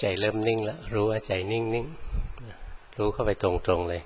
ใจเริ่มนิ่งแล้วรู้ว่าใจนิ่งรู้เข้าไปตรงๆเลย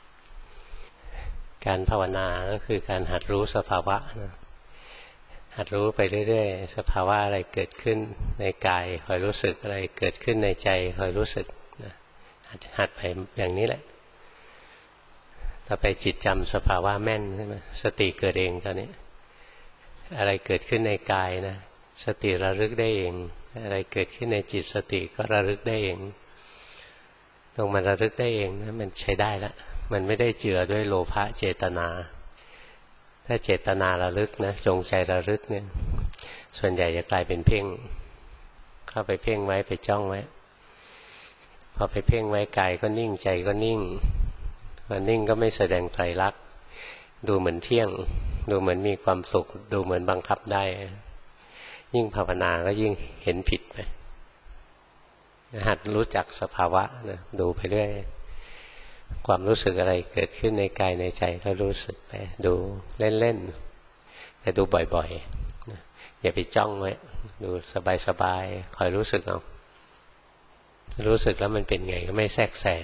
การภาวนาก็คือการหัดรู้สภาวะนะหัดรู้ไปเรื่อยๆสภาวะอะไรเกิดขึ้นในกายคอยรู้สึกอะไรเกิดขึ้นในใจคอยรู้สึกนะหัดไปอย่างนี้แหละต่อไปจิตจำสภาวะแม่นใช่ไหมสติเกิดเองตอนนี้อะไรเกิดขึ้นในกายนะสติระลึกได้เองอะไรเกิดขึ้นในจิตสติก็ระลึกได้เองตรงมันระลึกได้เองนะมันใช้ได้แล้วมันไม่ได้เจือด้วยโลภะเจตนาถ้าเจตนาระลึกนะจงใจระลึกเนี่ยส่วนใหญ่จะกลายเป็นเพ่งเข้าไปเพ่งไว้ไปจ้องไว้พอไปเพ่งไว้กายก็นิ่งใจก็นิ่งมันนิ่งก็ไม่แสดงไตรลักษณ์ดูเหมือนเที่ยงดูเหมือนมีความสุขดูเหมือนบังคับได้ยิ่งภาวนาก็ยิ่งเห็นผิดไปหัดรู้จักสภาวะนะดูไปเรื่อยความรู้สึกอะไรเกิดขึ้นในกายในใจก็รู้สึกไปดูเล่นๆแต่ดูบ่อยๆนะอย่าไปจ้องไว้ดูสบายๆคอยรู้สึกเอารู้สึกแล้วมันเป็นไงก็ไม่แทรกแซง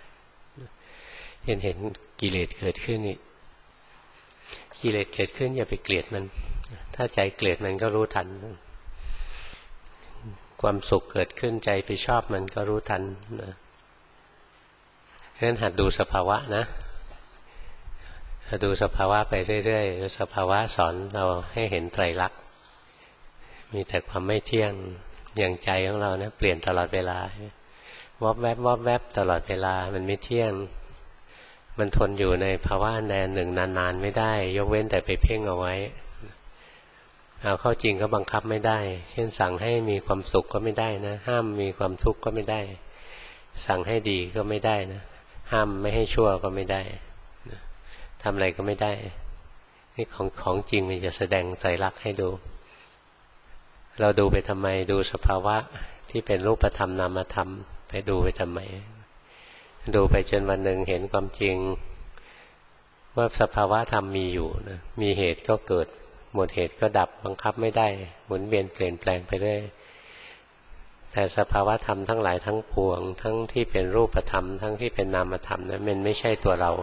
เห็นกิเลสเกิดขึ้นนี่กิเลสเกิดขึ้นอย่าไปเกลียดมันถ้าใจเกลียดมันก็รู้ทันความสุขเกิดขึ้นใจไปชอบมันก็รู้ทันนะเพราะฉะนั้นหัดดูสภาวะนะดูสภาวะไปเรื่อยๆสภาวะสอนเราให้เห็นไตรลักษณ์มีแต่ความไม่เที่ยงอย่างใจของเรานะเปลี่ยนตลอดเวลาวอบแวบวอบแวบตลอดเวลามันไม่เที่ยงมันทนอยู่ในภาวะแดนหนึ่งนานๆไม่ได้ยกเว้นแต่ไปเพ่งเอาไว้เอาเข้าจริงก็บังคับไม่ได้เช่นสั่งให้มีความสุขก็ไม่ได้นะห้ามมีความทุกข์ก็ไม่ได้สั่งให้ดีก็ไม่ได้นะห้ามไม่ให้ชั่วก็ไม่ได้ทำอะไรก็ไม่ได้นี่ของจริงมันจะแสดงไตรลักษณ์ให้ดูเราดูไปทำไมดูสภาวะที่เป็นรูปธรรมนามธรรมไปดูไปทำไมดูไปจนวันหนึ่งเห็นความจริงว่าสภาวะธรรมมีอยู่นะมีเหตุก็เกิดหมดเหตุก็ดับบังคับไม่ได้หมุนเวียนเปลี่ยนแปลงไปเรื่อยแต่สภาวะธรรมทั้งหลายทั้งปวงทั้งที่เป็นรูปธรรมทั้งที่เป็นนามธรรมนั้นมันไม่ใช่ตัวเรา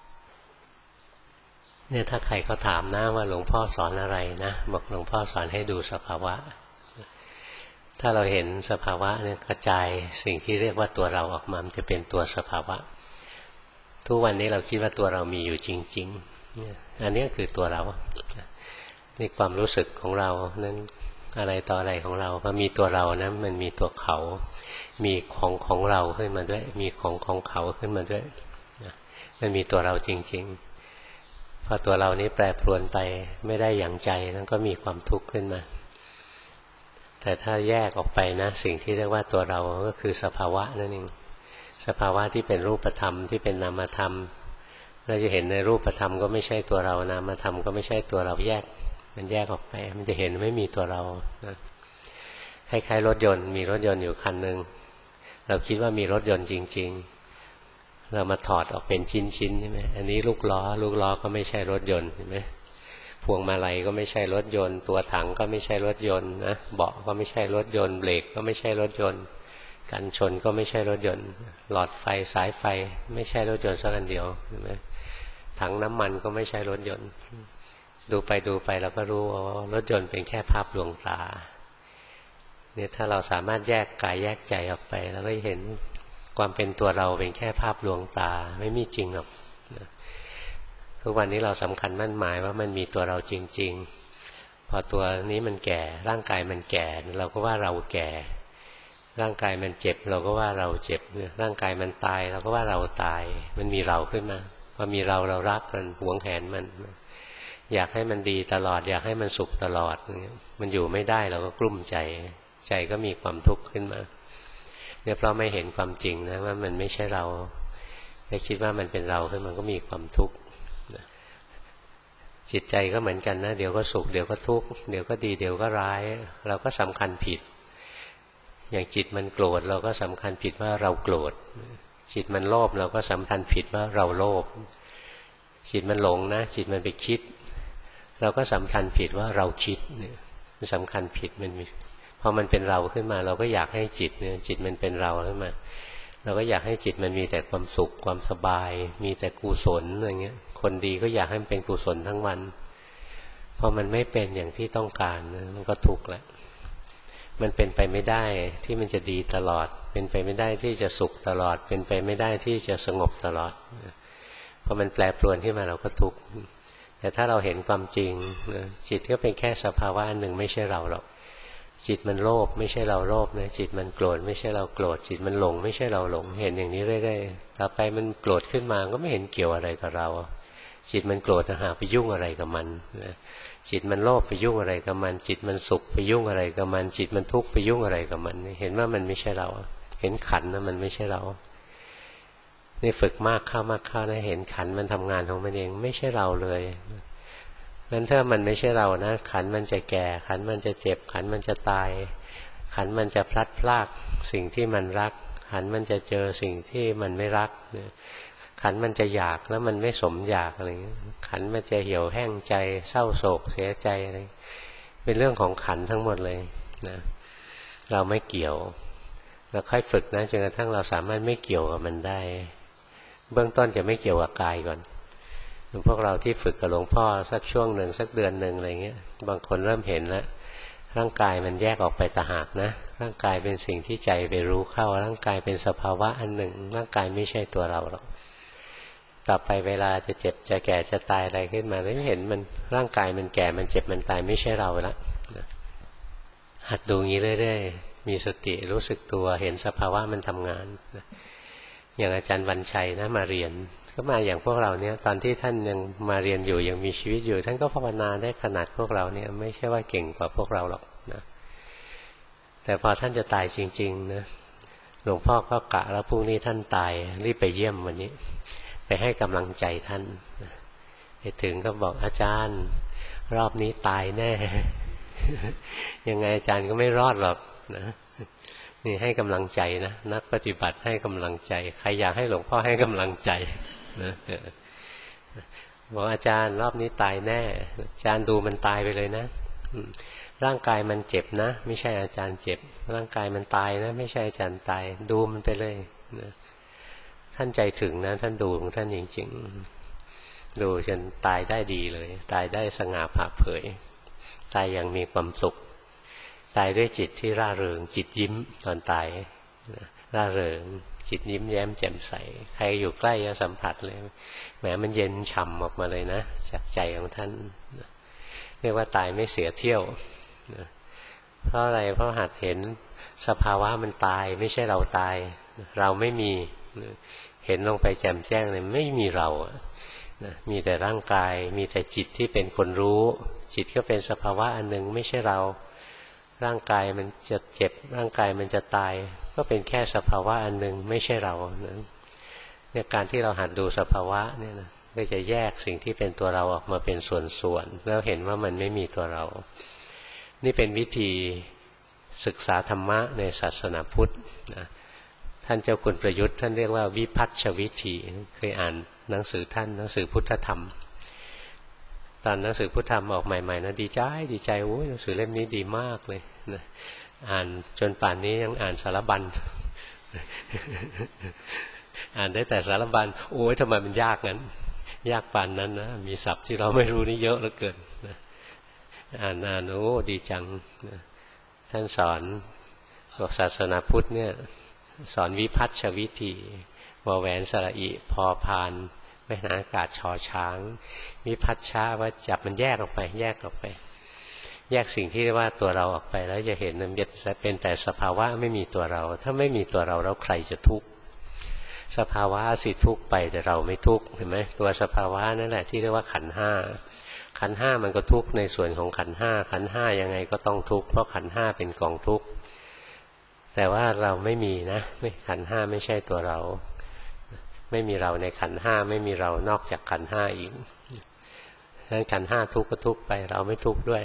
เนี่ยถ้าใครเขาถามนะว่าหลวงพ่อสอนอะไรนะบอกหลวงพ่อสอนให้ดูสภาวะถ้าเราเห็นสภาวะเนี่ยกระจายสิ่งที่เรียกว่าตัวเราออกมามันจะเป็นตัวสภาวะทุกวันนี้เราคิดว่าตัวเรามีอยู่จริงๆอันนี้คือตัวเรานี่ความรู้สึกของเรานั้นอะไรต่ออะไรของเราพอมีตัวเรานะมันมีตัวเขามีของเราขึ้นมาด้วยมีของเขาขึ้นมาด้วยมันมีตัวเราจริงๆพอตัวเรานี้แปรปรวนไปไม่ได้อย่างใจนั้นก็มีความทุกข์ขึ้นมาแต่ถ้าแยกออกไปนะสิ่งที่เรียกว่าตัวเราก็คือสภาวะนั่นเองสภาวะที่เป็นรูปธรรมที่เป็นนามธรรมเราจะเห็นในรูปธรรมก็ไม่ใช่ตัวเรานามธรรมก็ไม่ใช่ตัวเราแยกมันแยกออกไปมันจะเห็นไม่มีตัวเรานะคล้ายๆรถยนต์มีรถยนต์อยู่คันหนึ่งเราคิดว่ามีรถยนต์จริงๆเรามาถอดออกเป็นชิ้นๆใช่ไหมอันนี้ลูกล้อก็ไม่ใช่รถยนต์เห็นไหมพวงมาลัยก็ไม่ใช่รถยนต์ตัวถังก็ไม่ใช่รถยนต์นะเบาะก็ไม่ใช่รถยนต์เบรกก็ไม่ใช่รถยนต์กันชนก็ไม่ใช่รถยนต์หลอดไฟสายไฟไม่ใช่รถยนต์สักอันเดียวเห็นไหมถังน้ำมันก็ไม่ใช่รถยนต์ดูไปเราก็รู้ว่ารถยนต์เป็นแค่ภาพลวงตาเนี่ยถ้าเราสามารถแยกกายแยกใจออกไปแล้วก็เห็นความเป็นตัวเราเป็นแค่ภาพลวงตาไม่มีจริงหรอกทุกวันนี้เราสำคัญมั่นหมายว่ามันมีตัวเราจริงๆพอตัวนี้มันแก่ร่างกายมันแก่เราก็ว่าเราแก่ร่างกายมันเจ็บเราก็ว่าเราเจ็บร่างกายมันตายเราก็ว่าเราตายมันมีเราขึ้นมาพอมีเรารักมันหวงแหนมันอยากให้มันดีตลอดอยากให้มันสุขตลอดมันอยู่ไม่ได้เราก็กลุ้มใจก็มีความทุกข์ขึ้นมาเนี่ยเพราะไม่เห็นความจริงนะว่ามันไม่ใช่เราไม่คิดว่ามันเป็นเราขึ้นมันก็มีความทุกข์จิตใจก็เหมือนกันนะเดี๋ยวก็สุขเดี๋ยวก็ทุกข์เดี๋ยวก็ดีเดี๋ยวก็ร้ายเราก็สำคัญผิดอย่างจิตมันโกรธเราก็สำคัญผิดว่าเราโกรธจิตมันโลภเราก็สำคัญผิดว่าเราโลภจิตมันหลงนะจิตมันไปคิดเราก็สำคัญผิดว่าเราคิดเนี่ยมันสำคัญผิดมันพอมันเป็นเราขึ้นมาเราก็อยากให้จิตเนี่ยจิตมันเป็นเราขึ้นมาเราก็อยากให้จิตมันมีแต่ความสุขความสบายมีแต่กุศลอะไรเงี้ยคนดีก็อยากให้มันเป็นกุศลทั้งวันพอมันไม่เป็นอย่างที่ต้องการมันก็ทุกข์แหละมันเป็นไปไม่ได้ที่มันจะดีตลอดเป็นไปไม่ได้ที่จะสุขตลอดเป็นไปไม่ได้ที่จะสงบตลอดพอมันแปรปรวนขึ้นมาเราก็ทุกข์แต่ถ้าเราเห็นความจริงจิตก็เป็นแค่สภาวะอันหนึ่งไม่ใช่เราหรอกจิตมันโลภไม่ใช่เราโลภนะจิตมันโกรธไม่ใช่เราโกรธจิตมันหลงไม่ใช่เราหลงเห็นอย่างนี้เรื่อยๆต่อไปมันโกรธขึ้นมาก็ไม่เห็นเกี่ยวอะไรกับเราจิตมันโกรธหาไปยุ่งอะไรกับมันจิตมันโลภไปยุ่งอะไรกับมันจิตมันสุขไปยุ่งอะไรกับมันจิตมันทุกข์ไปยุ่งอะไรกับมันเห็นว่ามันไม่ใช่เราเห็นขันธ์นะมันไม่ใช่เรานี่ฝึกมากเข้นะเห็นขันธ์มันทำงานของมันเองไม่ใช่เราเลยงั้นถ้ามันไม่ใช่เรานะขันธ์มันจะแก่ขันธ์มันจะเจ็บขันธ์มันจะตายขันธ์มันจะพลัดพรากสิ่งที่มันรักขันธ์มันจะเจอสิ่งที่มันไม่รักขันธ์มันจะอยากแล้วมันไม่สมอยากอะไรขันธ์มันจะเหี่ยวแห้งใจเศร้าโศกเสียใจอะไรเป็นเรื่องของขันธ์ทั้งหมดเลยนะเราไม่เกี่ยวเราค่อยฝึกนะจนกระทั่งเราสามารถไม่เกี่ยวกับมันได้เบื้องต้นจะไม่เกี่ยวกับกายก่อนพวกเราที่ฝึกกับหลวงพ่อสักช่วงหนึ่งสักเดือนหนึ่งอะไรเงี้ยบางคนเริ่มเห็นแล้วร่างกายมันแยกออกไปต่างหากนะร่างกายเป็นสิ่งที่ใจไปรู้เข้าร่างกายเป็นสภาวะอันหนึ่งร่างกายไม่ใช่ตัวเราหรอกต่อไปเวลาจะเจ็บจะแก่จะตายอะไรขึ้นมาแล้วเห็นมันร่างกายมันแก่มันเจ็บมันตายไม่ใช่เราละหัดดูงี้เรื่อยๆมีสติรู้สึกตัวเห็นสภาวะมันทำงานอย่างอาจารย์วันชัยนะมาเรียนก็มาอย่างพวกเราเนี่ยตอนที่ท่านยังมาเรียนอยู่ยังมีชีวิตอยู่ท่านก็ภาวนาได้ขนาดพวกเราเนี่ยไม่ใช่ว่าเก่งกว่าพวกเราหรอกนะแต่พอท่านจะตายจริงๆนะหลวงพ่อก็กะแล้วพรุ่งนี้ท่านตายรีบไปเยี่ยมวันนี้ไปให้กำลังใจท่านไปถึงก็บอกอาจารย์รอบนี้ตายแน่ ยังไงอาจารย์ก็ไม่รอดหรอกนะนี่ให้กำลังใจนะนักปฏิบัติให้กำลังใจใครอยากให้หลวงพ่อให้กำลังใจนะบอกอาจารย์รอบนี้ตายแน่อาจารย์ดูมันตายไปเลยนะร่างกายมันเจ็บนะไม่ใช่อาจารย์เจ็บร่างกายมันตายนะไม่ใช่อาจารย์ตายดูมันไปเลยนะท่านใจถึงนะท่านดูของท่านจริงๆดูจนตายได้ดีเลยตายได้สง่าผ่าเผยตายอย่างมีความสุขตายด้วยจิตที่ร่าเริงจิตยิ้มตอนตายร่าเริงจิตยิ้มแย้มแจ่มใสใครอยู่ใกล้จะสัมผัสเลยแหมมันเย็นฉ่ำออกมาเลยนะจากใจของท่านเรียกว่าตายไม่เสียเที่ยวเพราะอะไรเพราะหัดเห็นสภาวะมันตายไม่ใช่เราตายเราไม่มีเห็นลงไปแจ่มแจ้งเลยไม่มีเรามีแต่ร่างกายมีแต่จิตที่เป็นคนรู้จิตก็เป็นสภาวะอันหนึ่งไม่ใช่เราร่างกายมันจะเจ็บร่างกายมันจะตายก็เป็นแค่สภาวะอันหนึ่งไม่ใช่เราเนี่ยการที่เราหัดดูสภาวะเนี่ยนะก็จะแยกสิ่งที่เป็นตัวเราออกมาเป็นส่วนๆแล้วเห็นว่ามันไม่มีตัวเรานี่เป็นวิธีศึกษาธรรมะในศาสนาพุทธนะท่านเจ้าคุณประยุทธ์ท่านเรียกว่าวิพัฒชวิธีเคยอ่านหนังสือท่านหนังสือพุทธธรรมตอนหนังสือพุทธธรรมออกใหม่ๆนะดีใจโอ้ยหนังสือเล่มนี้ดีมากเลยนะอ่านจนป่านนี้ยังอ่านสารบัญ อ่านได้แต่สารบัญโอ้ยทำไมมันยากงั้นยากป่านนั้นนะมีศัพท์ที่เราไม่รู้นี่เยอะเหลือเกินนะอ่านโอ้ดีจังนะท่านสอนบอกศาสนาพุทธเนี่ยสอนวิพัฒชวิธีวแหวนสระอิพอพานแม่นอากาศชอช้างวิพัฒชาว่าจับมันแยกออกไปแยกสิ่งที่เรียกว่าตัวเราออกไปแล้วจะเห็นมันจะเป็นแต่สภาวะไม่มีตัวเราถ้าไม่มีตัวเราแล้วใครจะทุกข์สภาวะสิทุกข์ไปแต่เราไม่ทุกข์เห็นไหมตัวสภาวะนั่นแหละที่เรียกว่าขันธ์ห้าขันธ์ห้ามันก็ทุกข์ในส่วนของขันธ์ห้าขันธ์ห้ายังไงก็ต้องทุกข์เพราะขันธ์ห้าเป็นกองทุกข์แต่ว่าเราไม่มีนะขันธ์ห้าไม่ใช่ตัวเราไม่มีเราในขันธ์ห้าไม่มีเรานอกจากขันธ์ห้าอีกดังนั้นขันธ์ห้าทุกข์ก็ทุกข์ไปเราไม่ทุกข์ด้วย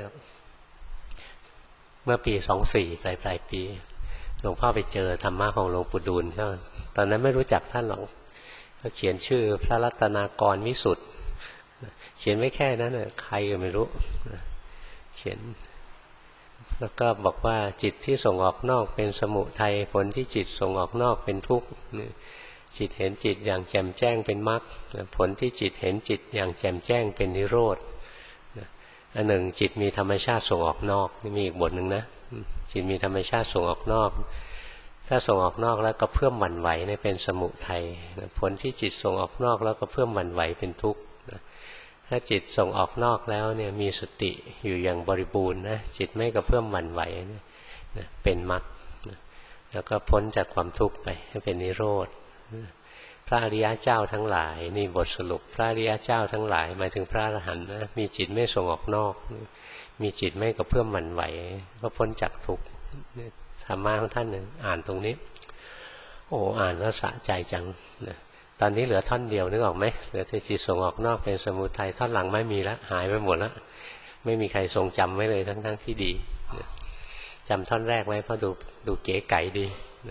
เมื่อปี24ปลายปีหลวงพ่อไปเจอธรรมะของหลวงปู่ดูลย์ตอนนั้นไม่รู้จักท่านหรอกเขาเขียนชื่อพระรัตนากรวิสุทธิ์เขียนไว้แค่นั้นใครก็ไม่รู้เขียนแล้วก็บอกว่าจิตที่ส่งออกนอกเป็นสมุทัยผลที่จิตส่งออกนอกเป็นทุกข์จิตเห็นจิตอย่างแจ่มแจ้งเป็นมรรคผลที่จิตเห็นจิตอย่างแจ่มแจ้งเป็นนิโรธอันหนึ่งจิตมีธรรมชาติส่งออกนอกนี่มีอีกบทหนึ่งนะจิตมีธรรมชาติส่งออกนอกถ้าส่งออกนอกแล้วก็เพิ่มหวั่นไหวนี่เป็นสมุทัยผลที่จิตส่งออกนอกแล้วก็เพิ่มหวั่นไหวเป็นทุกข์ถ้าจิตส่งออกนอกแล้วเนี่ยมีสติอยู่อย่างบริบูรณ์นะจิตไม่กระเพื่อมหวั่นไหวเป็นมรรคแล้วก็พ้นจากความทุกข์ไปให้เป็นนิโรธพระอริยเจ้าทั้งหลายนี่บทสรุปพระอริยเจ้าทั้งหลายหมายถึงพระอรหันต์นะมีจิตไม่ส่งออกนอกมีจิตไม่กระเพื่อมหวั่นไหวก็พ้นจากทุกข์ธรรมะของท่านหนึ่งอ่านตรงนี้โอ้อ่านแล้วสะใจจังนะตอนนี้เหลือท่อนเดียวนึกออกไหมเหลือแต่จิตส่งออกนอกเป็นสมุทัยท่อนหลังไม่มีแล้วหายไปหมดแล้วไม่มีใครทรงจำไว้เลยทั้งที่ดีจำท่อนแรกไว้เพราะดูเก๋ไก๋ดี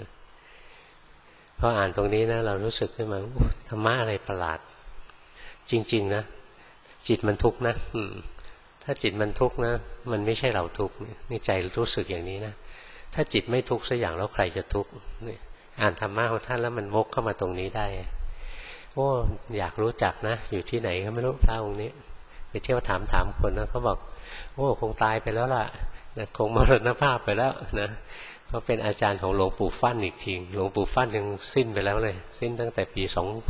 พออ่านตรงนี้นะเรารู้สึกขึ้นมาธรรมะอะไรประหลาดจริงๆนะจิตมันทุกข์นะถ้าจิตมันทุกข์นะมันไม่ใช่เราทุกข์นี่ใจรู้สึกอย่างนี้นะถ้าจิตไม่ทุกข์สักอย่างแล้วใครจะทุกข์อ่านธรรมะของท่านแล้วมันวกเข้ามาตรงนี้ได้โอ้อยากรู้จักนะอยู่ที่ไหนก็ไม่รู้พระองค์นี้ไปเที่ยวถามคนนะเขาบอกโอ้คงตายไปแล้วล่ะคงมรณภาพไปแล้วนะเขาเป็นอาจารย์ของหลวงปู่ฟั่นอีกทีหลวงปู่ฟั่นยังสิ้นไปแล้วเลยสิ้นตั้งแต่ปี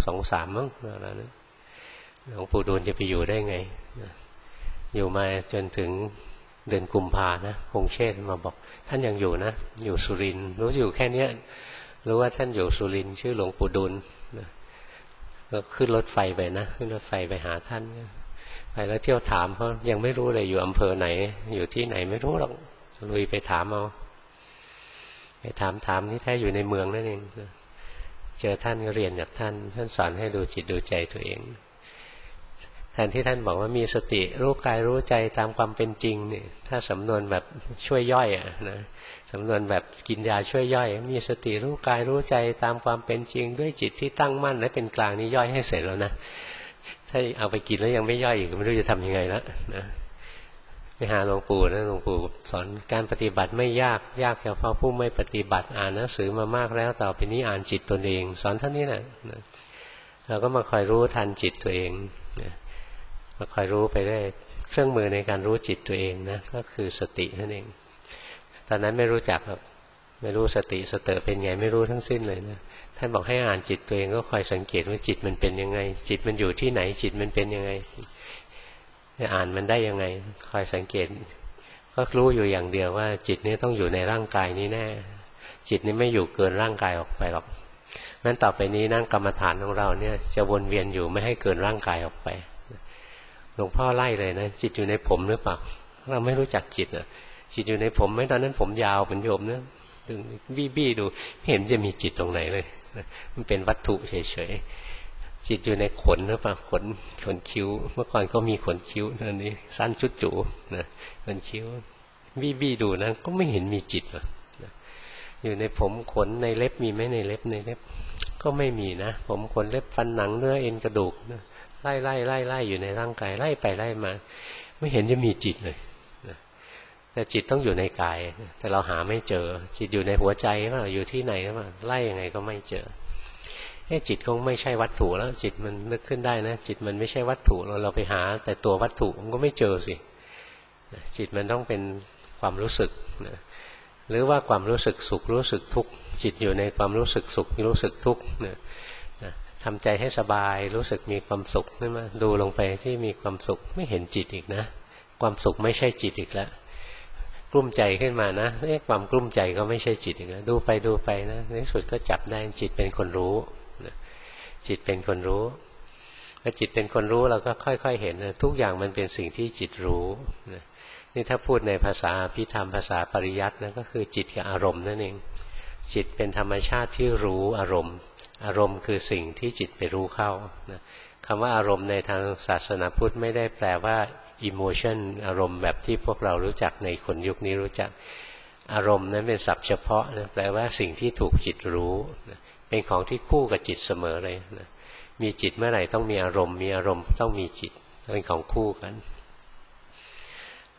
23มั้งแล้วนะหลวงปู่ดูลจะไปอยู่ได้ไงอยู่มาจนถึงเดือนกุมภานะคงเชษมาบอกท่านยังอยู่นะอยู่สุรินทร์รู้อยู่แค่เนี้ยรู้ว่าท่านอยู่สุรินทร์ชื่อหลวงปู่ดูลก็ขึ้นรถไฟไปนะขึ้นรถไฟไปหาท่านไปแล้วเที่ยวถามเขายังไม่รู้เลยอยู่อำเภอไหนอยู่ที่ไหนไม่รู้หรอกลุยไปถามเอาไปถามที่แท้อยู่ในเมืองนั่นเองเจอท่านก็เรียนจากท่านสอนให้ดูจิตดูใจตัวเองแทนที่ท่านบอกว่ามีสติรู้กายรู้ใจตามความเป็นจริงเนี่ยถ้าสำนวนแบบช่วยย่อยนะสำนวนแบบกินยาช่วยย่อยมีสติรู้กายรู้ใจตามความเป็นจริงด้วยจิตที่ตั้งมั่นและเป็นกลางนี่ย่อยให้เสร็จแล้วนะถ้าเอาไปกินแล้วยังไม่ย่อยอีกไม่รู้จะทำยังไงแล้วนะไปหาหลวงปู่นะหลวงปู่สอนการปฏิบัติไม่ยากเฉพาะผู้ไม่ปฏิบัติอ่านหนังสือมามากแล้วต่อไปนี้อ่านจิตตนเองสอนท่านนี้แหละเราก็มาคอยรู้ทันจิตตัวเองมาคอยรู้ไปได้เครื่องมือในการรู้จิตตัวเองนะก็คือสตินั่นเองตอนนั้นไม่รู้จักหรอกไม่รู้สติสเตอเป็นไงไม่รู้ทั้งสิ้นเลยนะท่านบอกให้อ่านจิตตัวเองก็คอยสังเกตว่าจิตมันเป็นยังไงจิตมันอยู่ที่ไหนจิตมันเป็นยังไงจะอ่านมันได้ยังไงคอยสังเกตก็รู้อยู่อย่างเดียวว่าจิตนี้ต้องอยู่ในร่างกายนี้แน่จิตนี้ไม่อยู่เกินร่างกายออกไปหรอกนั้นต่อไปนี้นั่งกรรมฐานของเราเนี่ยจะวนเวียนอยู่ไม่ให้เกินร่างกายออกไปหลวงพ่อไล่เลยนะจิตอยู่ในผมหรือเปล่าเราไม่รู้จักจิตอ่ะจิตอยู่ในผมไหมตอนนั้นผมยาวเป็นโยมนะดึงบี้ดูไม่เห็นจะมีจิตตรงไหนเลยมันเป็นวัตถุเฉยๆจิตอยู่ในขนหรือเปล่าขนคิ้วเมื่อก่อนก็มีขนคิ้วนั่นนี่สั้นชุดจูนะขนคิ้วบี้ดูนะก็ไม่เห็นมีจิตนะอยู่ในผมขนในเล็บมีไหมในเล็บก็ไม่มีนะผมขนเล็บฟันหนังเนื้อเอ็นกระดูกนะไล่อยู่ในร่างกายไล่ไปไล่มาไม่เห็นจะมีจิตเลยแต่จิตต้องอยู่ในกายแต่เราหาไม่เจอจิตอยู่ในหัวใจว่าอยู่ที่ไหนก็มาไล่ยังไงก็ไม่เจอจิตคงไม่ใช่วัตถุแล้วจิตมันนึกขึ้นได้นะจิตมันไม่ใช่วัตถุเราไปหาแต่ตัววัตถุมันก็ไม่เจอสิจิตมันต้องเป็นความรู้สึกนะหรือว่าความรู้สึกสุขรู้สึกทุกข์จิตอยู่ในความรู้สึกสุขรู้สึกทุกข์นะทำใจให้สบายรู้สึกมีความสุขนี่มาดูลงไปที่มีความสุขไม่เห็นจิตอีกนะความสุขไม่ใช่จิตอีกแล้วกลุ้มใจขึ้นมานะความกลุ้มใจก็ไม่ใช่จิตอีกแล้วดูไปนะในที่สุดก็จับได้จิตเป็นคนรู้จิตเป็นคนรู้พอจิตเป็นคนรู้เราก็ค่อยๆเห็นนะทุกอย่างมันเป็นสิ่งที่จิตรู้นี่ถ้าพูดในภาษาพิธรรมภาษาปริยัตินะก็คือจิตกับอารมณ์นั่นเองจิตเป็นธรรมชาติที่รู้อารมณ์คือสิ่งที่จิตไปรู้เข้าคำว่าอารมณ์ในทางศาสนาพุทธไม่ได้แปลว่าemotion อารมณ์แบบที่พวกเรารู้จักในคนยุคนี้รู้จักอารมณ์นั้นเป็นศัพท์เฉพาะนะแปลว่าสิ่งที่ถูกจิตรู้เป็นของที่คู่กับจิตเสมอเลยนะมีจิตเมื่อไหร่ต้องมีอารมณ์มีอารมณ์ต้องมีจิตเป็นของคู่กัน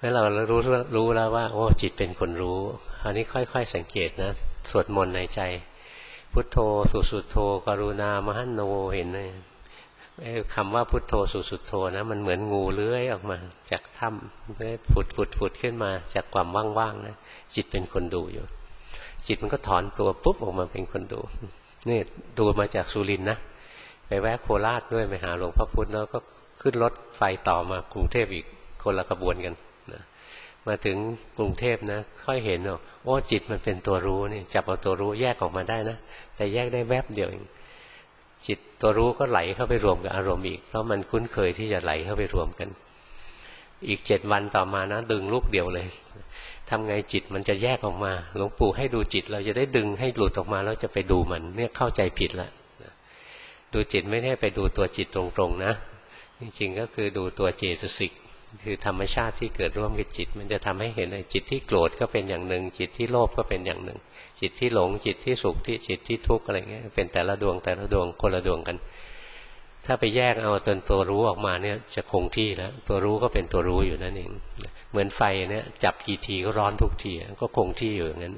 แล้วเรารู้แล้วว่าโอ้จิตเป็นคนรู้คราวนี้ค่อยๆสังเกตนะสวดมนต์ในใจพุทโธสุดโธกรุณามหันโนเห็นไหมคำว่าพุทโธสุดโธนะมันเหมือนงูเลื้อยออกมาจากถ้ำเลื้อยผุดขึ้นมาจากความว่างๆนะจิตเป็นคนดูอยู่จิตมันก็ถอนตัวปุ๊บออกมาเป็นคนดูนี่ดูมาจากสุรินทร์นะไปแวะโคราชด้วยไปหาหลวงพ่อพุธแล้วก็ขึ้นรถไฟต่อมากรุงเทพอีกคนละขบวนกันนะมาถึงกรุงเทพนะค่อยเห็นโอ้จิตมันเป็นตัวรู้นี่จับเอาตัวรู้แยกออกมาได้นะแต่แยกได้แวบเดียวเองจิตตัวรู้ก็ไหลเข้าไปรวมกับอารมณ์อีกเพราะมันคุ้นเคยที่จะไหลเข้าไปรวมกันอีก7 วันต่อมานะดึงลูกเดียวเลยทำไงจิตมันจะแยกออกมาหลวงปู่ให้ดูจิตเราจะได้ดึงให้หลุดออกมาแล้วจะไปดูมันเนี่ยเข้าใจผิดแล้วดูจิตไม่ได้ไปดูตัวจิตตรงๆนะจริงๆก็คือดูตัวเจตสิกคือธรรมชาติที่เกิดร่วมกับจิตมันจะทำให้เห็นจิตที่โกรธก็เป็นอย่างหนึ่งจิตที่โลภก็เป็นอย่างหนึ่งจิตที่หลงจิตที่สุขที่จิตที่ทุกข์อะไรเงี้ยเป็นแต่ละดวงคนละดวงกันถ้าไปแยกเอาตัวรู้ออกมาเนี่ยจะคงที่แล้วตัวรู้ก็เป็นตัวรู้อยู่นั่นเองเหมือนไฟเนี่ยจับกี่ทีก็ร้อนทุกทีก็คงที่อยู่อย่างนั้น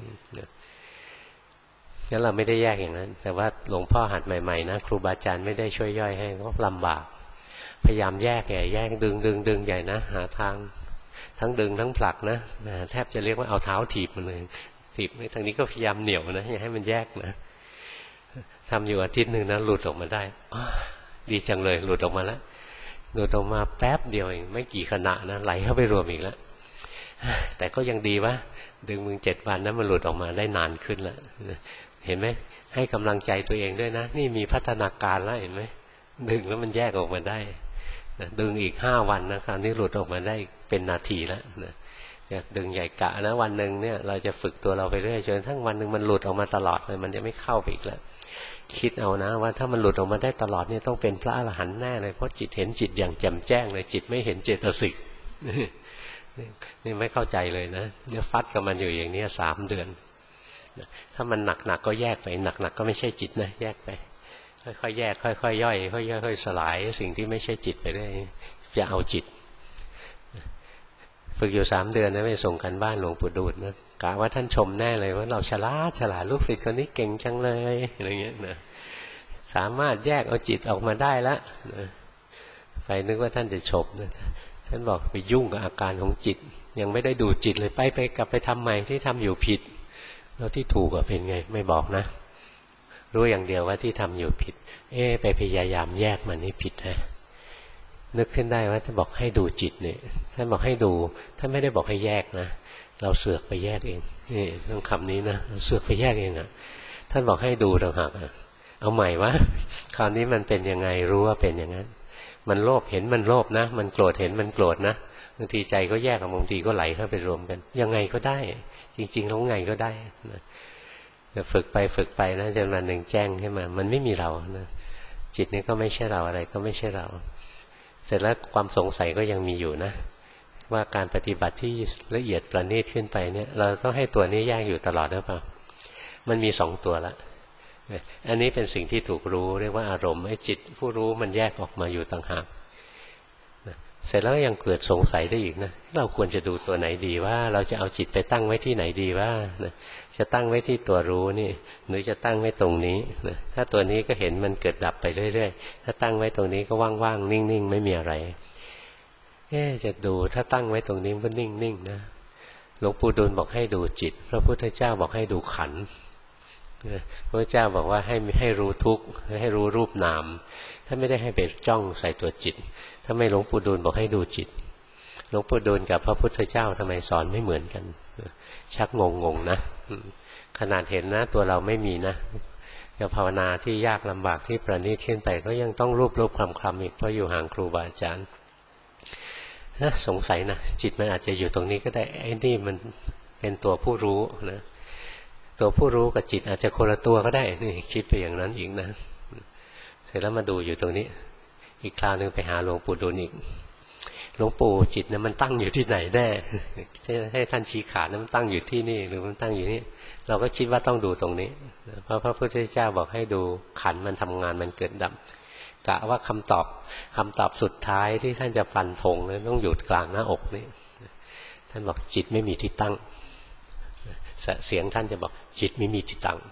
งั้นเราไม่ได้แยกอย่างนั้นแต่ว่าหลวงพ่อหัดใหม่ๆนะครูบาอาจารย์ไม่ได้ช่วยย่อยให้ก็ลำบากพยายามแยกใหญ่แยกดึงใหญ่นะหาทางทั้งดึงทั้งผลักนะแทบจะเรียกว่าเอาเท้าถีบมันเลยถีบทางนี้ก็พยายามเหนี่ยวนะอย่าให้มันแยกนะทำอยู่อาทิตย์หนึ่งนะหลุดออกมาได้ดีจังเลยหลุดออกมาแล้วหลุดออกมาแป๊บเดียวเองไม่กี่ขณะนะไหลเข้าไปรวมอีกแล้วแต่ก็ยังดีว่าดึงมึง7 วันนะมันหลุดออกมาได้นานขึ้นแล้วเห็นไหมให้กำลังใจตัวเองด้วยนะนี่มีพัฒนาการแล้วเห็นไหมดึงแล้วมันแยกออกมาได้ดึงอีก5 วันนะคราวนี้หลุดออกมาได้เป็นนาทีแล้วนะดึงใหญ่กะนะวันหนึ่งเนี่ยเราจะฝึกตัวเราไปเรื่อยจนทั้งวันหนึ่งมันหลุดออกมาตลอดเลยมันจะไม่เข้าไปอีกแล้วคิดเอานะว่าถ้ามันหลุดออกมาได้ตลอดเนี่ยต้องเป็นพระอรหันต์แน่เลยเพราะจิตเห็นจิตอย่างแจ่มแจ้งเลยจิตไม่เห็นเจตสิกนี่ไม่เข้าใจเลยนะเนี่ยฟัดกับมันอยู่อย่างนี้3 เดือนถ้ามันหนักก็แยกไปหนักก็ไม่ใช่จิตนะแยกไปค่อยๆแยกค่อยๆย่อยค่อยๆสลายสิ่งที่ไม่ใช่จิตไปได้จะเอาจิตฝึกอยู่3 เดือนนะไปส่งกันบ้านหลวงปู่ดูลนะกะว่าท่านชมแน่เลยว่าเราฉลาดลูกศิษย์คนนี้เก่งจังเลยอะไรเงี้ยนะสามารถแยกเอาจิตออกมาได้แล้วนะไปนึกว่าท่านจะชมนะท่านบอกไปยุ่งกับอาการของจิตยังไม่ได้ดูจิตเลยไปกลับไปทำใหม่ที่ทำอยู่ผิดแล้วที่ถูกเป็นไงไม่บอกนะรู้อย่างเดียวว่าที่ทำอยู่ผิดไปพยายามแยกมันนี่ผิดนะนึกขึ้นได้ว่าท่านบอกให้ดูจิตเนี่ยท่านบอกให้ดูท่านไม่ได้บอกให้แยกนะเราเสือกไปแยกเองนี่ต้องคำนี้นะเราเสือกไปแยกเองอ่ะท่านบอกให้ดูต่างหากเอาใหม่ว่าคราวนี้มันเป็นยังไงรู้ว่าเป็นอย่างนั้นมันโลภเห็นมันโลภนะมันโกรธเห็นมันโกรธนะบางทีใจก็แยกกับบางทีก็ไหลเข้าไปรวมกันยังไงก็ได้จริงๆแล้วไงก็ได้นะฝึกไปนะจนวันหนึ่งแจ้งขึ้นมามันไม่มีเรานะจิตนี้ก็ไม่ใช่เราอะไรก็ไม่ใช่เราเสร็จแล้วความสงสัยก็ยังมีอยู่นะว่าการปฏิบัติที่ละเอียดประณีตขึ้นไปเนี่ยเราต้องให้ตัวนี้แยกอยู่ตลอดหรือเปล่ามันมี2 ตัวละอันนี้เป็นสิ่งที่ถูกรู้เรียกว่าอารมณ์ไอ้จิตผู้รู้มันแยกออกมาอยู่ต่างหากเสร็จแล้วยังเกิดสงสัยได้อีกนะเราควรจะดูตัวไหนดีว่าเราจะเอาจิตไปตั้งไว้ที่ไหนดีว่าจะตั้งไว้ที่ตัวรู้นี่หรือจะตั้งไว้ตรงนี้ถ้าตัวนี้ก็เห็นมันเกิดดับไปเรื่อยๆถ้าตั้งไว้ตรงนี้ก็ว่างๆนิ่งๆไม่มีอะไรจะดูถ้าตั้งไว้ตรงนี้ก็นิ่งๆนะหลวงปู่ดูลบอกให้ดูจิตพระพุทธเจ้าบอกให้ดูขันธ์พระเจ้าบอกว่าให้รู้ทุกข์ให้รู้รูปนามท่านไม่ได้ให้ไปจ้องใส่ตัวจิตถ้าไม่หลวงปู่ดูลบอกให้ดูจิตหลวงปู่ดูลกับพระพุทธเจ้าทำไมสอนไม่เหมือนกันชักงงนะขนาดเห็นนะตัวเราไม่มีนะจะภาวนาที่ยากลำบากที่ประณีตขึ้นไปก็ยังต้องรูปคลำอีกเพราะอยู่ห่างครูบาอาจารย์สงสัยนะจิตมันอาจจะอยู่ตรงนี้ก็ได้ไอ้นี่มันเป็นตัวผู้รู้นะตัวผู้รู้กับจิตอาจจะคนละตัวก็ได้นี่คิดไปอย่างนั้นอีกนะเสร็จแล้วมาดูอยู่ตรงนี้อีกคราวนึงไปหาหลวงปู่ดูลอีกหลวงปู่จิตนะมันตั้งอยู่ที่ไหนแน่ให้ท่านชี้ขาดนะมันตั้งอยู่ที่นี่หรือมันตั้งอยู่นี่เราก็คิดว่าต้องดูตรงนี้เพราะพระพุทธเจ้าบอกให้ดูขันธ์มันทำงานมันเกิดดับกะว่าคำตอบสุดท้ายที่ท่านจะฟันธงเลยต้องอยู่กลางหน้าอกนี่ท่านบอกจิตไม่มีที่ตั้งเสียงท่านจะบอกจิตไม่มีที่ตั้ง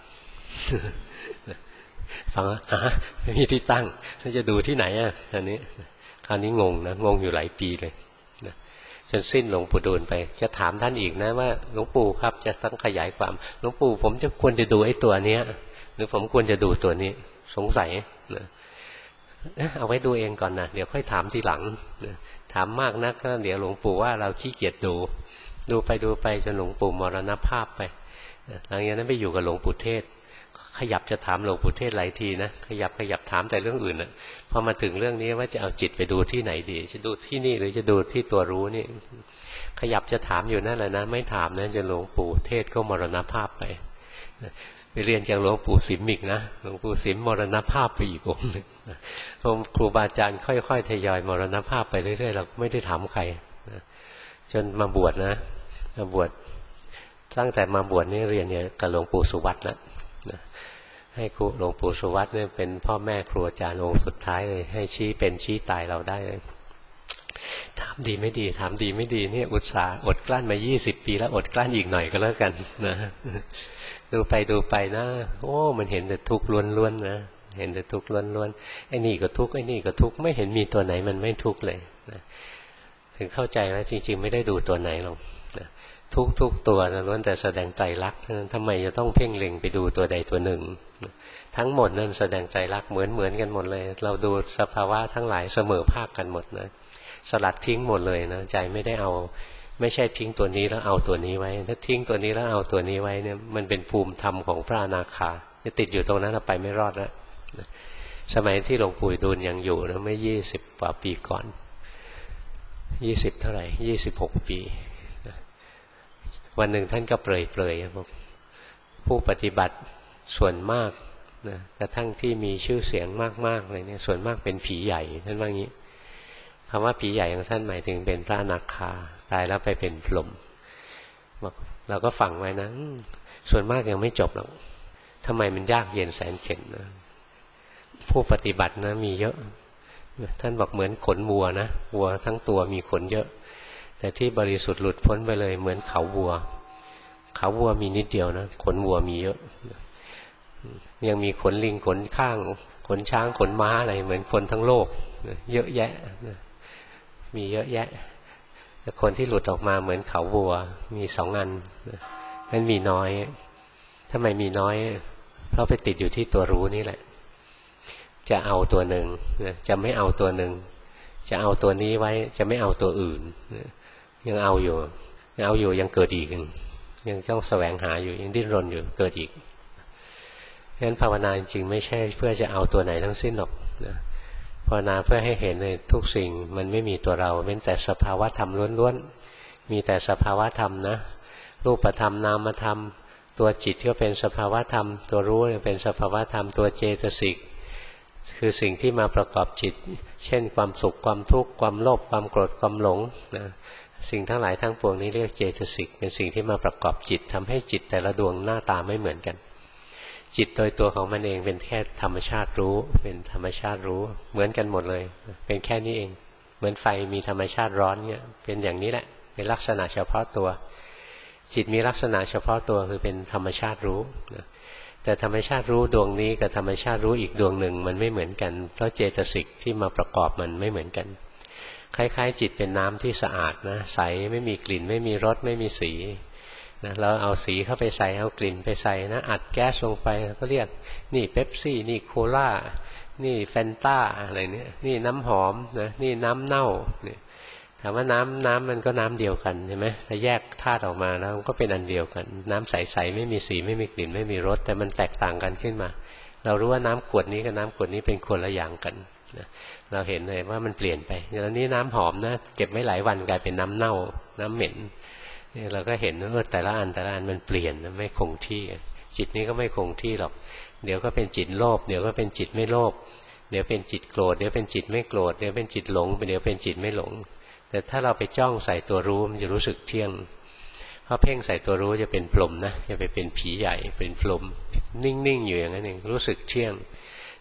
ฟังไม่มีที่ตั้งท่านจะดูที่ไหนอ่ะอันนี้คราวนี้งงนะงงอยู่หลายปีเลยนะจนสิ้นหลวงปู่ดูลไปจะถามท่านอีกนะว่าหลวงปู่ครับจะต้องขยายความหลวงปู่ผมจะควรจะดูไอ้ตัวเนี้ยหรือผมควรจะดูตัวนี้สงสัยนะเอาไว้ดูเองก่อนนะเดี๋ยวค่อยถามทีหลังนะถามมากนักก็เดี๋ยวหลวงปู่ว่าเราขี้เกียจดูไปจนหลวงปู่มรณภาพไปหลังจากนั้นไปอยู่กับหลวงปู่เทศขยับจะถามหลวงปู่เทศหลายทีนะขยับถามแต่เรื่องอื่นนะพอมาถึงเรื่องนี้ว่าจะเอาจิตไปดูที่ไหนดีจะดูที่นี่หรือจะดูที่ตัวรู้นี่ขยับจะถามอยู่นั่นแหละนะไม่ถามนะจนหลวงปู่เทศก็มรณภาพไปเรียนจากหลวงปู่สิมอีกนะหลวงปู่สิมมรณภาพไปอีกองค์นึงครูบาอาจารย์ค่อยๆทยอยมรณภาพไปเรื่อยๆเราไม่ได้ถามใครจนมาบวชนะมาบวชตั้งแต่มาบวชนี่เรียนเนี่ยกับหลวงปู่สุวัตแล้วให้ครูหลวงปู่สุวัตเนี่ยเป็นพ่อแม่ครูอาจารย์องค์สุดท้ายเลยให้ชี้เป็นชี้ตายเราได้เลยถามดีไม่ดีถามดีไม่ดีเนี่ยอุตส่าห์อดกลั้นมา20 ปีแล้วอดกลั้นอีกหน่อยก็แล้วกันนะดูไปนะโอ้มันเห็นแต่ทุกข์ล้วนๆนะเห็นแต่ทุกข์ล้วนๆไอ้นี่ก็ทุกข์ไอ้นี่ก็ทุกข์ไม่เห็นมีตัวไหนมันไม่ทุกข์เลยนะถึงเข้าใจว่าจริงๆไม่ได้ดูตัวไหนหรอกนะทุกตัวนะล้วนแต่แสดงไตรลักษณ์นั้นทำไมจะต้องเพ่งเล็งไปดูตัวใดตัวหนึ่งทั้งหมดนั้นแสดงไตรลักษณ์เหมือนกันหมดเลยเราดูสภาวะทั้งหลายเสมอภาคกันหมดนะสลัดทิ้งหมดเลยนะใจไม่ได้เอาไม่ใช่ทิ้งตัวนี้แล้วเอาตัวนี้ไว้ถ้าทิ้งตัวนี้แล้วเอาตัวนี้ไว้เนี่ยมันเป็นภูมิธรรมของพระอนาคาจะติดอยู่ตรงนั้นเราไปไม่รอดแล้วสมัยที่หลวงปู่ดูลยังอยู่นะเมื่อ20 กว่าปีก่อน20เท่าไหร่26 ปีวันหนึ่งท่านก็เปรยบอกผู้ปฏิบัติส่วนมากนะกระทั่งที่มีชื่อเสียงมากๆเลยเนี่ยส่วนมากเป็นผีใหญ่ท่านว่างี้คำว่าผีใหญ่ของท่านหมายถึงเป็นพระอนาคาตายแล้วไปเป็นพรหมบอกเราก็ฟังไว้นะส่วนมากยังไม่จบหรอกทำไมมันยากเย็นแสนเข็ญนะผู้ปฏิบัตินะมีเยอะท่านบอกเหมือนขนวัวนะวัวทั้งตัวมีขนเยอะแต่ที่บริสุทธิ์หลุดพ้นไปเลยเหมือนเขาวัวมีนิดเดียวนะขนวัวมีเยอะยังมีขนลิงขนข้างขนช้างขนม้าอะไรเหมือนคนทั้งโลกเยอะแยะมีเยอะแยะแต่คนที่หลุดออกมาเหมือนเขาวัวมี2 อันนั่นมีน้อยทำไมมีน้อยเพราะไปติดอยู่ที่ตัวรู้นี่แหละจะเอาตัวหนึ่งจะไม่เอาตัวหนึ่งจะเอาตัวนี้ไว้จะไม่เอาตัวอื่นยังเอาอยู่ยังเกิดอีกยังต้องแสวงหาอยู่ยังดิ้นรนอยู่เกิดอีกเพราะฉะนั้นภาวนาจริงๆไม่ใช่เพื่อจะเอาตัวไหนทั้งสิ้นหรอกนะภาวนาเพื่อให้เห็นในทุกสิ่งมันไม่มีตัวเราเป็นแต่สภาวะธรรมล้วนๆมีแต่สภาวะธรรมนะรูปธรรมนามธรรมตัวจิตก็เป็นสภาวะธรรมตัวรู้เป็นสภาวะธรรมตัวเจตสิกคือสิ่งที่มาประกอบจิตเช่นความสุขความทุกข์ความโลภความโกรธความหลงนะสิ่งทั้งหลายทั้งปวงนี้เรียกเจตสิกเป็นสิ่งที่มาประกอบจิตทำให้จิตแต่ละดวงหน้าตาไม่เหมือนกันจิตโดยตัวของมันเองเป็นแค่ธรรมชาติรู้เป็นธรรมชาติรู้เหมือนกันหมดเลยเป็นแค่นี้เองเหมือนไฟมีธรรมชาติร้อนเนี่ยเป็นอย่างนี้แหละเป็นลักษณะเฉพาะตัวจิตมีลักษณะเฉพาะตัวคือเป็นธรรมชาติรู้แต่ธรรมชาติรู้ดวงนี้กับธรรมชาติรู้อีกดวงหนึ่งมันไม่เหมือนกันเพราะเจตสิกที่มาประกอบมันไม่เหมือนกันคล้ายๆจิตเป็นน้ำที่สะอาดนะใสไม่มีกลิ่นไม่มีรสไม่มีสีนะแล้วเอาสีเข้าไปใส่เอากลิ่นไปใส่นะอัดแก๊สลงไปก็เรียกนี่เป๊ปซี่นี่โคลานี่แฟนต้าอะไรเนี่ยนี่น้ำหอมนะนี่น้ำเน่าเนี่ยถามว่าน้ำมันก็น้ำเดียวกันใช่ไหมถ้าแยกธาตุออกมาแล้วมันก็เป็นอันเดียวกันน้ำใสๆไม่มีสีไม่มีกลิ่นไม่มีรสแต่มันแตกต่างกันขึ้นมาเรารู้ว่าน้ำขวดนี้กับน้ำขวดนี้เป็นคนละอย่างกันนะเราเห็นเลยว่ามันเปลี่ยนไปแล้วนี้น้ำหอมนะเก็บไว้หลายวันกลายเป็นน้ำเน่าน้ำเหม็นนี่เราก็เห็นว่าแต่ละอันมันเปลี่ยนไม่คงที่จิตนี้ก็ไม่คงที่หรอกเดี๋ยวก็เป็นจิตโลภเดี๋ยวก็เป็นจิตไม่โลภเดี๋ยวเป็นจิตโกรธเดี๋ยวเป็นจิตไม่โกรธเดี๋ยวเป็นจิตหลงเดี๋ยวเป็นจิตไม่หลงแต่ถ้าเราไปจ้องใส่ตัวรู้มันจะรู้สึกเที่ยงเพราะเพ่งใส่ตัวรู้จะเป็นพรหมนะจะไปเป็นผีใหญ่เป็นพรหมนิ่งๆอยู่อย่างนั้นเองรู้สึกเที่ยง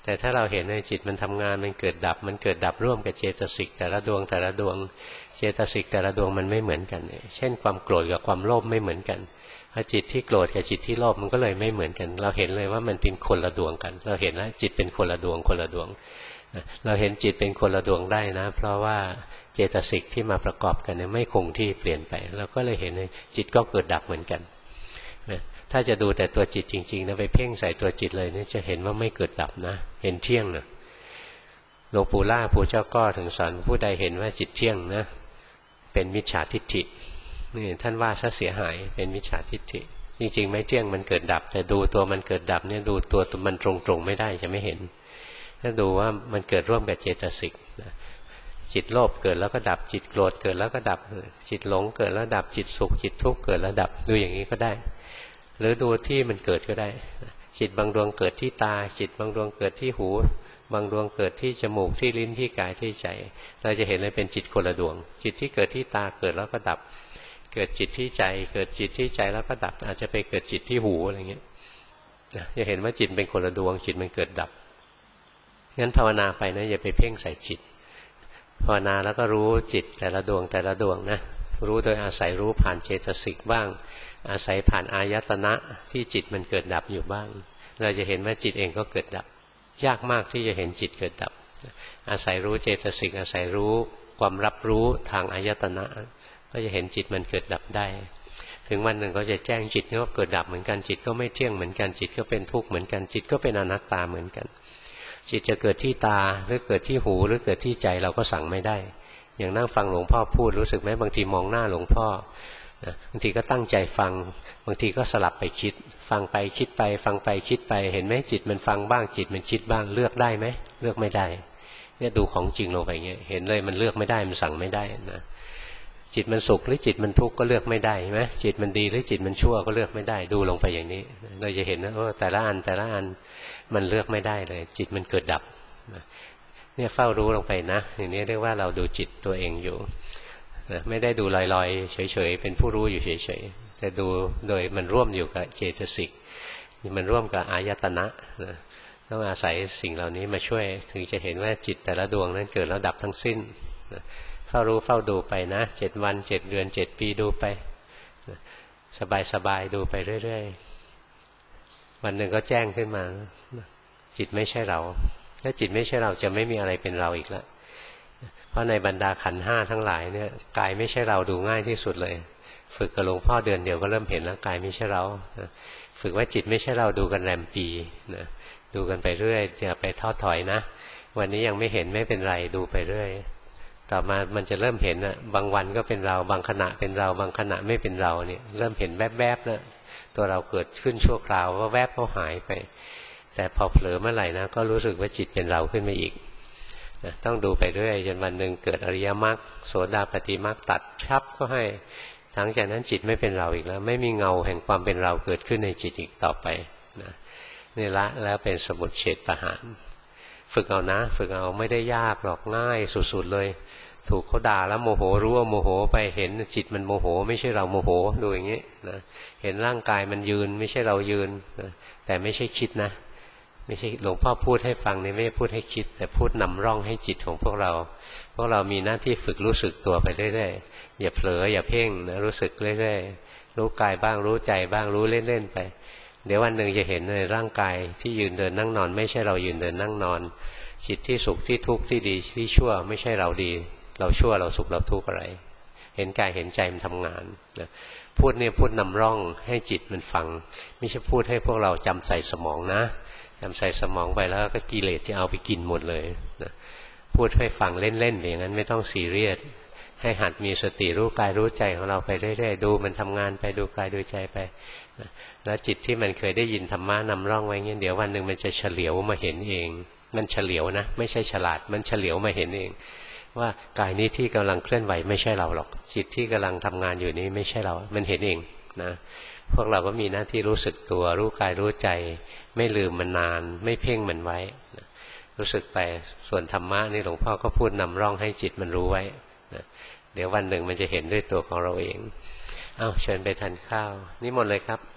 แต่ถ้าเราเห็นในจิตมันทำงานมันเกิดดับมันเกิดดับร่วมกับเจตสิกแต่ละดวงแต่ละดวงเจตสิกแต่ละดวงมันไม่เหมือนกันเช่นความโกรธกับความโลภไม่เหมือนกันพอจิตที่โกรธกับจิตที่โลภมันก็เลยไม่เหมือนกันเราเห็นเลยว่ามันเป็นคนละดวงกันเราเห็นแล้วจิตเป็นคนละดวงคนละดวงเราเห็นจิตเป็นคนละดวงได้นะเพราะว่าเจตสิกที่มาประกอบกันเนี่ยไม่คงที่เปลี่ยนไปเราก็เลยเห็นจิตก็เกิดดับเหมือนกันถ้าจะดูแต่ตัวจิตจริงๆนะไปเพ่งใส่ตัวจิตเลยเนี่ยจะเห็นว่าไม่เกิดดับนะเห็นเที่ยงนะหลวงปู่ล่าปู่เจ้าก็ถึงสอนผู้ใดเห็นว่าจิตเที่ยงนะเป็นมิจฉาทิฏฐินี่ท่านว่าซะเสียหายเป็นมิจฉาทิฏฐิจริงๆไม่เที่ยงมันเกิดดับแต่ดูตัวมันเกิดดับเนี่ยดูตัวมันตรงๆไม่ได้จะไม่เห็นถ้าดูว่ามันเกิดร่วมกับเจตสิกจิตโลภเกิดแล้วก็ดับจิตโกรธเกิดแล้วก็ดับจิตหลงเกิดแล้วดับจิตสุขจิตทุกข์เกิดแล้วดับดูอย่างนี้ก็ได้หรือดูที่มันเกิดก็ได้จิตบางดวงเกิดที่ตาจิตบางดวงเกิดที่หูบางดวงเกิดที่จมูกที่ลิ้นที่กายที่ใจเราจะเห็นเลยเป็นจิตคนละดวงจิตที่เกิดที่ตาเกิดแล้วก็ดับเกิดจิตที่ใจเกิดจิตที่ใจแล้วก็ดับอาจจะไปเกิดจิตที่หูอะไรเงี้ยจะเห็นว่าจิตเป็นคนละดวงจิตมันเกิดดับงั้นภาวนาไปนะอย่าไปเพ่งใส่จิตภาวนาแล้วก็รู้จิตแต่ละดวงแต่ละดวงนะรู้โดยอาศัยรู้ผ่านเจตสิกบ้างอาศัยผ่านอายตนะที่จิตมันเกิดดับอยู่บ้างเราจะเห็นว่าจิตเองก็เกิดดับยากมากที่จะเห็นจิตเกิดดับอาศัยรู้เจตสิกอาศัยรู้ความรับรู้ทางอายตนะก็จะเห็นจิตมันเกิดดับได้ถึงวันหนึ่งก็จะแจ้งจิตก็เกิดดับเหมือนกันจิตก็ไม่เที่ยงเหมือนกันจิตก็เป็นทุกข์เหมือนกันจิตก็เป็นอนัตตาเหมือนกันจิตจะเกิดที่ตาหรือเกิดที่หูหรือเกิดที่ใจเราก็สั่งไม่ได้อย่างนั่งฟังหลวงพ่อพูดรู้สึกไหมบางทีมองหน้าหลวงพ่อบางทีก็ตั้งใจฟังบางทีก็สลับไปคิดฟังไปคิดไปฟังไปคิดไปเห็นไหมจิตมันฟังบ้างจิตมันคิดบ้างเลือกได้ไหมเลือกไม่ได้เนี่ยดูของจริงลงไปเงี้ยเห็นเลยมันเลือกไม่ได้มันสั่งไม่ได้นะจิตมันสุขหรือจิตมันทุกข์ก็เลือกไม่ได้ใช่ไหมจิตมันดีหรือจิตมันชั่วก็เลือกไม่ได้ดูลงไปอย่างนี้เราจะเห็นนะแต่ละอันมันเลือกไม่ได้เลยจิตมันเกิดดับเนี่ยเฝ้ารู้ลงไปนะอย่างนี้เรียกว่าเราดูจิตตัวเองอยู่ไม่ได้ดูลอยๆเฉยๆเป็นผู้รู้อยู่เฉยๆแต่ดูโดยมันร่วมอยู่กับเจตสิกมันร่วมกับอายตนะต้องอาศัยสิ่งเหล่านี้มาช่วยถึงจะเห็นว่าจิตแต่ละดวงนั้นเกิดแล้วดับทั้งสิ้นเฝ้ารู้เฝ้าดูไปนะ7 วัน7 เดือน7 ปีดูไปสบายๆดูไปเรื่อยๆวันหนึ่งก็แจ้งขึ้นมาจิตไม่ใช่เราถ้าจิตไม่ใช่เราจะไม่มีอะไรเป็นเราอีกแล้วเพราะในบรรดาขันธ์5ทั้งหลายเนี่ยกายไม่ใช่เราดูง่ายที่สุดเลยฝึกกับหลวงพ่อเดือนเดียวก็เริ่มเห็นแล้วกายไม่ใช่เราฝึกว่าจิตไม่ใช่เราดูกันแรมปีนะดูกันไปเรื่อยอย่าไปท้อถอยนะวันนี้ยังไม่เห็นไม่เป็นไรดูไปเรื่อยต่อมามันจะเริ่มเห็นนะบางวันก็เป็นเราบางขณะเป็นเราบางขณะไม่เป็นเราเนี่ยเริ่มเห็นแวบๆนะตัวเราเกิดขึ้นชั่วคราวว่าแวบก็หายไปแต่พอเผลอเมื่อไหร่นะก็รู้สึกว่าจิตเป็นเราขึ้นมาอีกนะต้องดูไปเรื่อยจนวันหนึ่งเกิดอริยมรรคโสดาปัตติมรรคตัดชับก็ให้หลังจากนั้นจิตไม่เป็นเราอีกแล้วไม่มีเงาแห่งความเป็นเราเกิดขึ้นในจิตอีกต่อไปนะนี่ละแล้วเป็นสมุจเฉทประหารฝึกเอานะฝึกเอาไม่ได้ยากหรอกง่ายสุดๆเลยถูกเขาด่าแล้วโมโหรู้ว่าโมโหไปเห็นจิตมันโมโหไม่ใช่เราโมโหดูอย่างนี้นะเห็นร่างกายมันยืนไม่ใช่เรายืนนะแต่ไม่ใช่คิดนะไม่ใช่หลวงพ่อพูดให้ฟังนี่ไม่ได้พูดให้คิดแต่พูดนำร่องให้จิตของพวกเรามีหน้าที่ฝึกรู้สึกตัวไปเรื่อยๆอย่าเผลออย่าเพ่งนะรู้สึกเรื่อยๆรู้กายบ้างรู้ใจบ้างรู้เล่นๆไปเดี๋ยววันหนึ่งจะเห็นในร่างกายที่ยืนเดินนั่งนอนไม่ใช่เรายืนเดินนั่งนอนจิตที่สุขที่ทุกข์ที่ดีที่ชั่วไม่ใช่เราดีเราชั่วเราสุขเราทุกข์อะไรเห็นกายเห็นใจมันทำงานนะพูดเนี่ยพูดนำร่องให้จิตมันฟังไม่ใช่พูดให้พวกเราจำใส่สมองนะจำใส่สมองไปแล้วก็กิเลสจะเอาไปกินหมดเลยนะพูดให้ฟังเล่นๆอย่างนั้นไม่ต้องซีเรียสให้หัดมีสติรู้กายรู้ใจของเราไปเรื่อยๆดูมันทำงานไปดูกายดูใจไปนะแล้วจิตที่มันเคยได้ยินธรรมะนำร่องไว้เงี้ยเดี๋ยววันหนึ่งมันจะเฉลียวมาเห็นเองมันเฉลียวนะไม่ใช่ฉลาดมันเฉลียวมาเห็นเองว่ากายนี้ที่กำลังเคลื่อนไหวไม่ใช่เราหรอกจิตที่กำลังทำงานอยู่นี้ไม่ใช่เรามันเห็นเองนะพวกเราก็มีหน้าที่รู้สึกตัวรู้กายรู้ใจไม่ลืมมันนานไม่เพ่งมันไว้นะรู้สึกไปส่วนธรรมะนี่หลวงพ่อก็พูดนำร่องให้จิตมันรู้ไว้นะเดี๋ยววันหนึ่งมันจะเห็นด้วยตัวของเราเองเอ้าเชิญไปทานข้าวนิมนต์เลยครับ